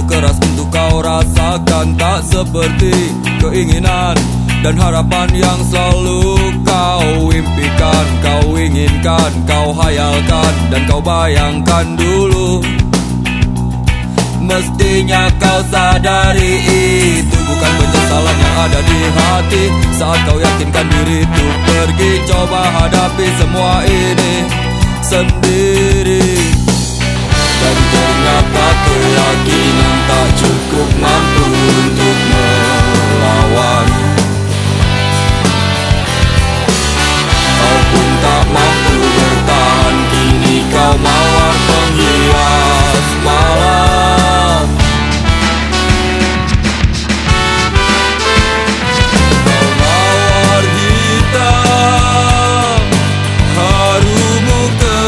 keras untuk kau rasakan, tak seperti keinginan dan harapan yang selalu kau impikan, kau inginkan, kau hayalkan, dan kau bayangkan dulu. Mestinya kau sadari itu bukan penyesalan yang ada di hati. Saat kau yakinkan diri untuk pergi, coba hadapi semua ini sendiri. Dan ternyata keyakinan tak cukup mampu untuk melawan. Kau pun tak mampu bertahan, kini kau mawar penghias malam. Kau mawar hitam, harumu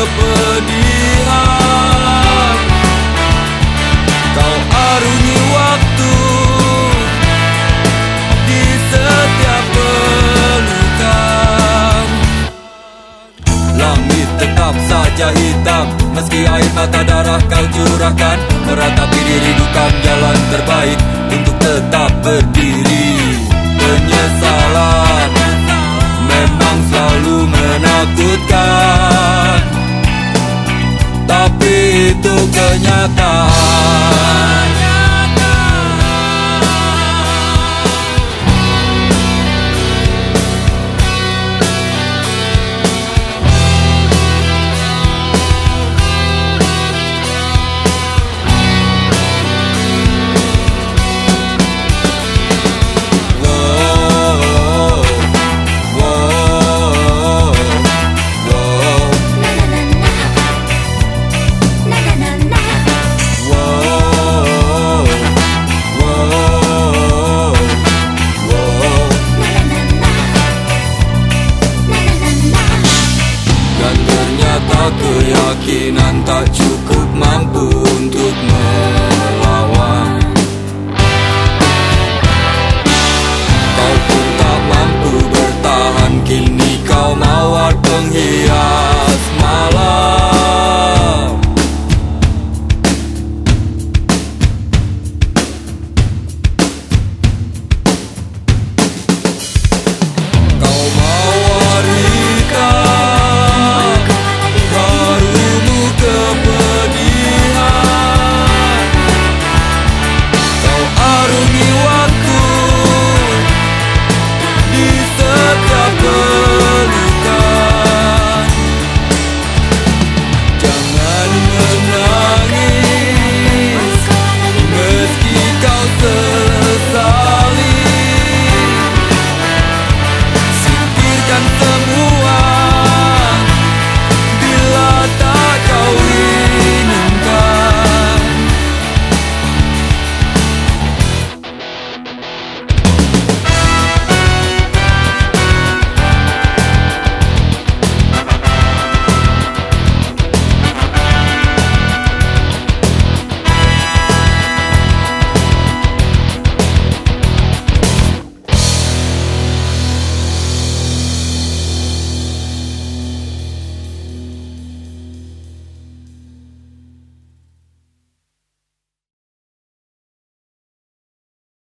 kepedihan. Kau arungi waktu di setiap pelukan. Langit tetap saja hitam, meski air mata darah kau curahkan. Meratapi diri bukan jalan terbaik untuk tetap berdiri. Penyesalan memang selalu menakutkan, tapi itu kenyataan. Keyakinan tak cukup mampu untuk melawan. Kau pun tak mampu bertahan, kini kau mawar penghias.